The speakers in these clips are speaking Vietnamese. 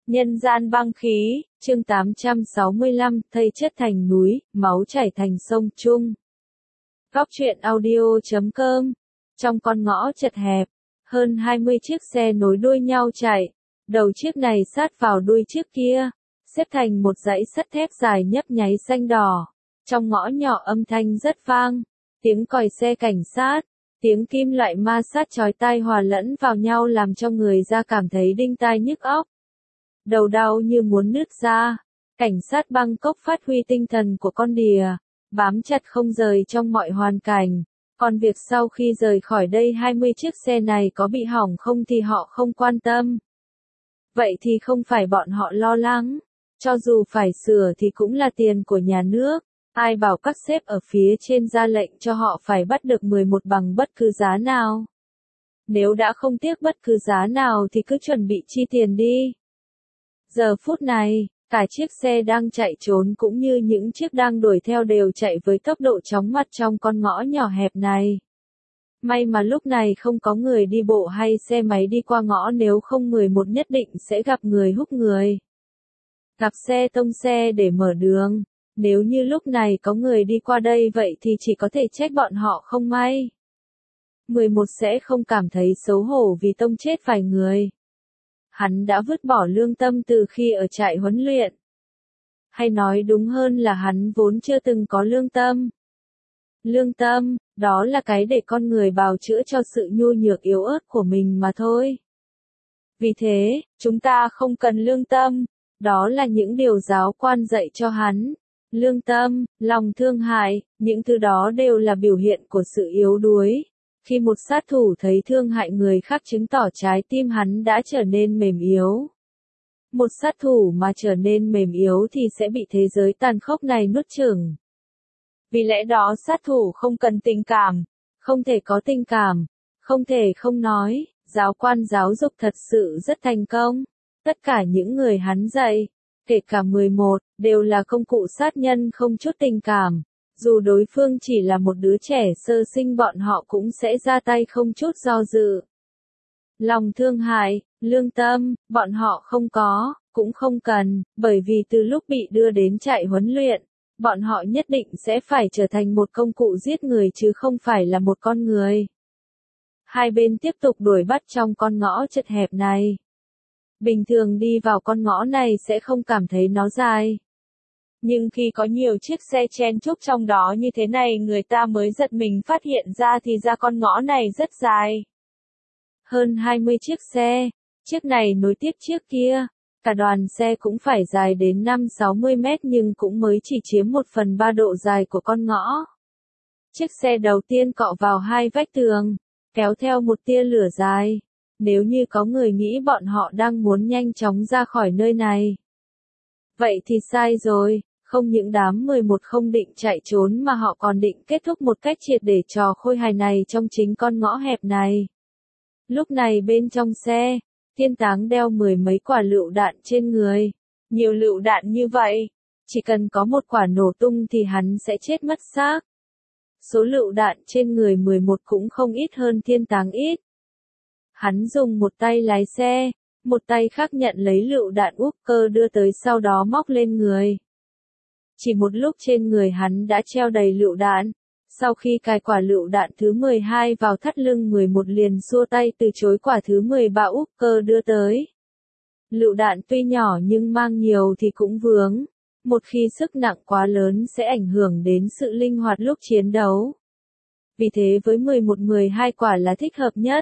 Nhân gian băng khí, chương 865, thây chất thành núi, máu chảy thành sông Trung. Góc truyện audio.com. Trong con ngõ chật hẹp, hơn 20 chiếc xe nối đuôi nhau chạy, đầu chiếc này sát vào đuôi chiếc kia, xếp thành một dãy sắt thép dài nhấp nháy xanh đỏ. Trong ngõ nhỏ âm thanh rất vang, tiếng còi xe cảnh sát, tiếng kim loại ma sát chói tai hòa lẫn vào nhau làm cho người ta cảm thấy đinh tai nhức óc. Đầu đau như muốn nứt ra. Cảnh sát Bangkok phát huy tinh thần của con đỉa, bám chặt không rời trong mọi hoàn cảnh. Còn việc sau khi rời khỏi đây 20 chiếc xe này có bị hỏng không thì họ không quan tâm. Vậy thì không phải bọn họ lo lắng. Cho dù phải sửa thì cũng là tiền của nhà nước. Ai bảo các sếp ở phía trên ra lệnh cho họ phải bắt được 11 bằng bất cứ giá nào. Nếu đã không tiếc bất cứ giá nào thì cứ chuẩn bị chi tiền đi. Giờ phút này, cả chiếc xe đang chạy trốn cũng như những chiếc đang đuổi theo đều chạy với tốc độ chóng mặt trong con ngõ nhỏ hẹp này. May mà lúc này không có người đi bộ hay xe máy đi qua ngõ, nếu không 11 nhất định sẽ gặp người húc người. Gặp xe tông xe để mở đường. Nếu như lúc này có người đi qua đây vậy thì chỉ có thể trách bọn họ không may. 11 sẽ không cảm thấy xấu hổ vì tông chết vài người. Hắn đã vứt bỏ lương tâm từ khi ở trại huấn luyện. Hay nói đúng hơn là hắn vốn chưa từng có lương tâm. Lương tâm, đó là cái để con người bào chữa cho sự nhu nhược yếu ớt của mình mà thôi. Vì thế, chúng ta không cần lương tâm, đó là những điều giáo quan dạy cho hắn. Lương tâm, lòng thương hại, những thứ đó đều là biểu hiện của sự yếu đuối. Khi một sát thủ thấy thương hại người khác chứng tỏ trái tim hắn đã trở nên mềm yếu. Một sát thủ mà trở nên mềm yếu thì sẽ bị thế giới tàn khốc này nuốt chửng. Vì lẽ đó sát thủ không cần tình cảm, không thể có tình cảm, không thể không nói, giáo quan giáo dục thật sự rất thành công. Tất cả những người hắn dạy, kể cả 11, đều là công cụ sát nhân không chút tình cảm. Dù đối phương chỉ là một đứa trẻ sơ sinh bọn họ cũng sẽ ra tay không chút do dự. Lòng thương hại, lương tâm, bọn họ không có, cũng không cần, bởi vì từ lúc bị đưa đến trại huấn luyện, bọn họ nhất định sẽ phải trở thành một công cụ giết người chứ không phải là một con người. Hai bên tiếp tục đuổi bắt trong con ngõ chật hẹp này. Bình thường đi vào con ngõ này sẽ không cảm thấy nó dài. Nhưng khi có nhiều chiếc xe chen chúc trong đó như thế này người ta mới giật mình phát hiện ra thì ra con ngõ này rất dài. Hơn 20 chiếc xe, chiếc này nối tiếp chiếc kia, cả đoàn xe cũng phải dài đến 5-60 mét nhưng cũng mới chỉ chiếm 1/3 độ dài của con ngõ. Chiếc xe đầu tiên cọ vào hai vách tường, kéo theo một tia lửa dài. Nếu như có người nghĩ bọn họ đang muốn nhanh chóng ra khỏi nơi này. Vậy thì sai rồi. Không những đám 11 không định chạy trốn mà họ còn định kết thúc một cách triệt để trò khôi hài này trong chính con ngõ hẹp này. Lúc này bên trong xe, Thiên Táng đeo 10 mấy quả lựu đạn trên người. Nhiều lựu đạn như vậy, chỉ cần có một quả nổ tung thì hắn sẽ chết mất xác. Số lựu đạn trên người 11 cũng không ít hơn Thiên Táng ít. Hắn dùng một tay lái xe, một tay khác nhận lấy lựu đạn Walker đưa tới sau đó móc lên người. Chỉ một lúc trên người hắn đã treo đầy lựu đạn. Sau khi cài quả lựu đạn thứ 12 vào thắt lưng 11 liền xua tay từ chối quả thứ 13 Walker đưa tới. Lựu đạn tuy nhỏ nhưng mang nhiều thì cũng vướng. Một khi sức nặng quá lớn sẽ ảnh hưởng đến sự linh hoạt lúc chiến đấu. Vì thế với 11-12 quả là thích hợp nhất.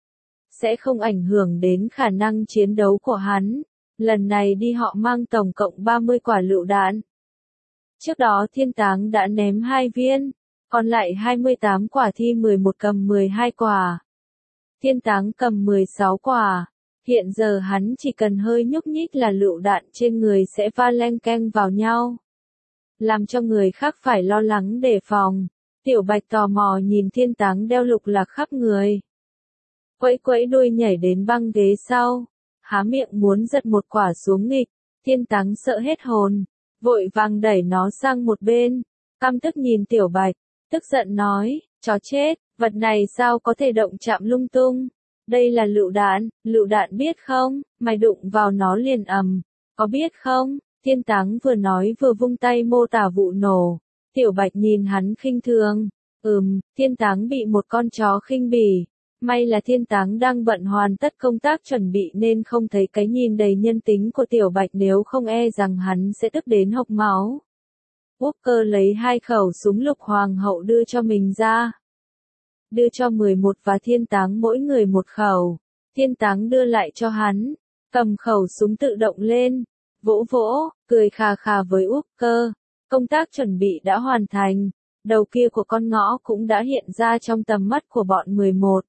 Sẽ không ảnh hưởng đến khả năng chiến đấu của hắn. Lần này đi họ mang tổng cộng 30 quả lựu đạn. Trước đó Thiên Táng đã ném 2 viên, còn lại 28 quả thì 11 cầm 12 quả. Thiên Táng cầm 16 quả. Hiện giờ hắn chỉ cần hơi nhúc nhích là lựu đạn trên người sẽ va leng keng vào nhau. Làm cho người khác phải lo lắng đề phòng. Tiểu Bạch tò mò nhìn Thiên Táng đeo lục lạc khắp người. Quẫy quẫy đuôi nhảy đến băng ghế sau. Há miệng muốn giật một quả xuống nghịch. Thiên Táng sợ hết hồn. Vội vàng đẩy nó sang một bên, căm tức nhìn Tiểu Bạch, tức giận nói, chó chết, vật này sao có thể động chạm lung tung, Đây là lựu đạn biết không, mày đụng vào nó liền ầm, có biết không? Thiên Táng vừa nói vừa vung tay mô tả vụ nổ. Tiểu Bạch nhìn hắn khinh thường. Thiên Táng bị một con chó khinh bỉ. May là Thiên Táng đang bận hoàn tất công tác chuẩn bị nên không thấy cái nhìn đầy nhân tính của Tiểu Bạch, nếu không e rằng hắn sẽ tức đến hộc máu. Walker lấy 2 khẩu súng lục hoàng hậu đưa cho mình ra. Đưa cho 11 và Thiên Táng mỗi người một khẩu. Thiên Táng đưa lại cho hắn. Cầm khẩu súng tự động lên. Vỗ vỗ, cười khà khà với Walker. Công tác chuẩn bị đã hoàn thành. Đầu kia của con ngõ cũng đã hiện ra trong tầm mắt của bọn 11.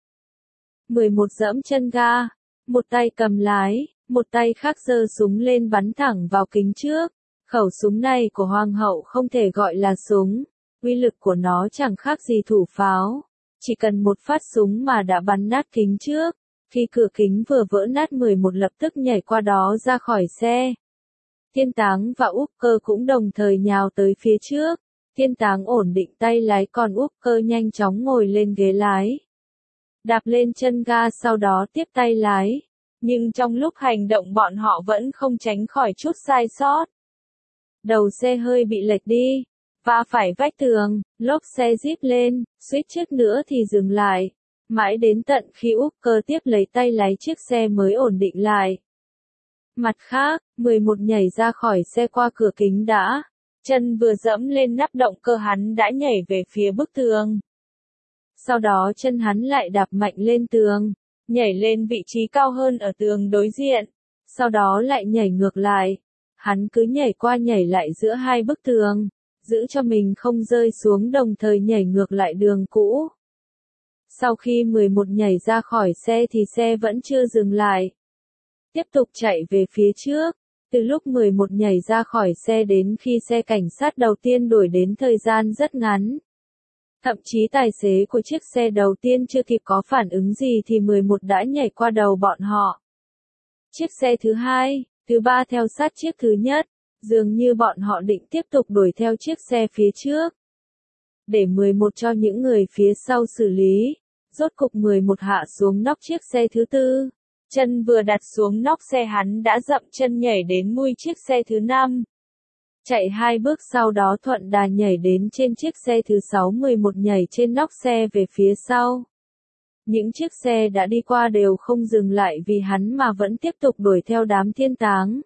11 giẫm chân ga. Một tay cầm lái, một tay khác giơ súng lên bắn thẳng vào kính trước. Khẩu súng này của hoàng hậu không thể gọi là súng. Uy lực của nó chẳng khác gì thủ pháo. Chỉ cần một phát súng mà đã bắn nát kính trước. Khi cửa kính vừa vỡ nát, 11 lập tức nhảy qua đó ra khỏi xe. Thiên Táng và Walker cũng đồng thời nhào tới phía trước. Thiên Táng ổn định tay lái, còn Walker nhanh chóng ngồi lên ghế lái. Đạp lên chân ga, sau đó tiếp tay lái. Nhưng trong lúc hành động bọn họ vẫn không tránh khỏi chút sai sót. Đầu xe hơi bị lệch đi, va phải vách tường, lốp xe rít lên, suýt chút nữa thì dừng lại. Mãi đến tận khi Walker tiếp lấy tay lái chiếc xe mới ổn định lại. Mặt khác, 11 nhảy ra khỏi xe qua cửa kính đã. Chân vừa dẫm lên nắp động cơ hắn đã nhảy về phía bức tường. Sau đó chân hắn lại đạp mạnh lên tường, nhảy lên vị trí cao hơn ở tường đối diện. Sau đó lại nhảy ngược lại. Hắn cứ nhảy qua nhảy lại giữa 2 bức tường, giữ cho mình không rơi xuống, đồng thời nhảy ngược lại đường cũ. Sau khi 11 nhảy ra khỏi xe thì xe vẫn chưa dừng lại. Tiếp tục chạy về phía trước. Từ lúc 11 nhảy ra khỏi xe đến khi xe cảnh sát đầu tiên đuổi đến thời gian rất ngắn. Thậm chí tài xế của chiếc xe đầu tiên chưa kịp có phản ứng gì thì 11 đã nhảy qua đầu bọn họ. Chiếc xe thứ 2, thứ 3 theo sát chiếc thứ nhất, dường như bọn họ định tiếp tục đuổi theo chiếc xe phía trước. Để 11 cho những người phía sau xử lý, rốt cục 11 hạ xuống nóc chiếc xe thứ 4. Chân vừa đặt xuống nóc xe hắn đã dậm chân nhảy đến mui chiếc xe thứ 5. Chạy 2 bước sau đó thuận đà nhảy đến trên chiếc xe thứ 6, 11 nhảy trên nóc xe về phía sau. Những chiếc xe đã đi qua đều không dừng lại vì hắn mà vẫn tiếp tục đuổi theo đám Thiên Táng.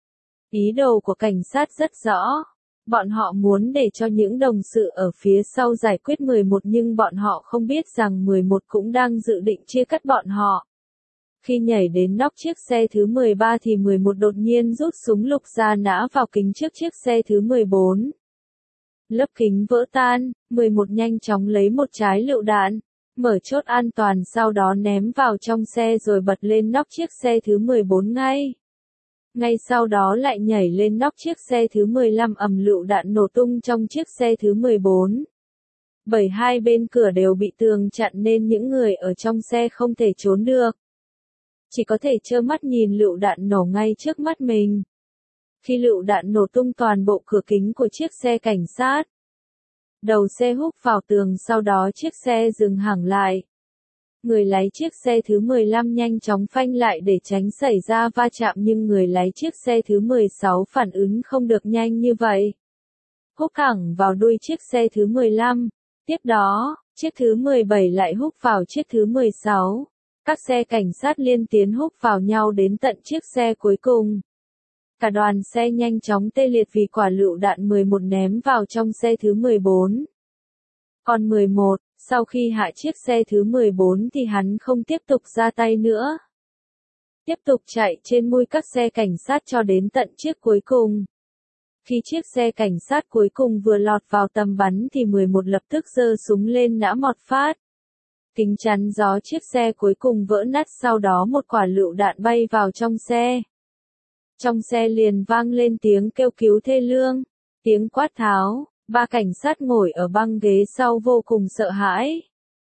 Ý đồ của cảnh sát rất rõ. Bọn họ muốn để cho những đồng sự ở phía sau giải quyết 11 nhưng bọn họ không biết rằng 11 cũng đang dự định chia cắt bọn họ. Khi nhảy đến nóc chiếc xe thứ 13 thì 11 đột nhiên rút súng lục ra nã vào kính trước chiếc xe thứ 14. Lớp kính vỡ tan, 11 nhanh chóng lấy một trái lựu đạn, mở chốt an toàn sau đó ném vào trong xe rồi bật lên nóc chiếc xe thứ 14 ngay. Ngay sau đó lại nhảy lên nóc chiếc xe thứ 15, lựu đạn nổ tung trong chiếc xe thứ 14. Bởi hai bên cửa đều bị tường chặn nên những người ở trong xe không thể trốn được. Chỉ có thể trơ mắt nhìn lựu đạn nổ ngay trước mắt mình. Khi lựu đạn nổ tung toàn bộ cửa kính của chiếc xe cảnh sát, đầu xe húc vào tường, sau đó chiếc xe dừng hẳn lại. Người lái chiếc xe thứ 15 nhanh chóng phanh lại để tránh xảy ra va chạm nhưng người lái chiếc xe thứ 16 phản ứng không được nhanh như vậy. Húc thẳng vào đuôi chiếc xe thứ 15. Tiếp đó, chiếc thứ 17 lại húc vào chiếc thứ 16. Các xe cảnh sát liên tiến húc vào nhau đến tận chiếc xe cuối cùng. Cả đoàn xe nhanh chóng tê liệt vì quả lựu đạn 11 ném vào trong xe thứ 14. Còn 11, sau khi hạ chiếc xe thứ 14 thì hắn không tiếp tục ra tay nữa. Tiếp tục chạy trên mui các xe cảnh sát cho đến tận chiếc cuối cùng. Khi chiếc xe cảnh sát cuối cùng vừa lọt vào tầm bắn thì 11 lập tức giơ súng lên nã một phát. Kính chắn gió chiếc xe cuối cùng vỡ nát, sau đó một quả lựu đạn bay vào trong xe. Trong xe liền vang lên tiếng kêu cứu thê lương, tiếng quát tháo, ba cảnh sát ngồi ở băng ghế sau vô cùng sợ hãi.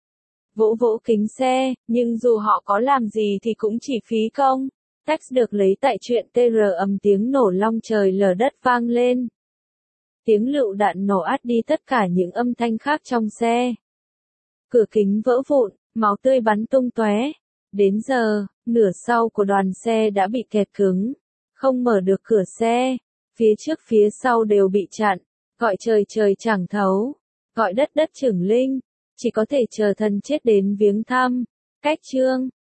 Vỗ vỗ kính xe, nhưng dù họ có làm gì thì cũng chỉ phí công. Text được lấy tại truyện TR. Tiếng nổ long trời lở đất vang lên. Tiếng lựu đạn nổ át đi tất cả những âm thanh khác trong xe. Cửa kính vỡ vụn, máu tươi bắn tung tóe. Đến giờ, nửa sau của đoàn xe đã bị kẹt cứng, không mở được cửa xe, phía trước phía sau đều bị chặn, gọi trời trời chẳng thấu, gọi đất đất chưởng linh, chỉ có thể chờ thần chết đến viếng thăm. Cách chương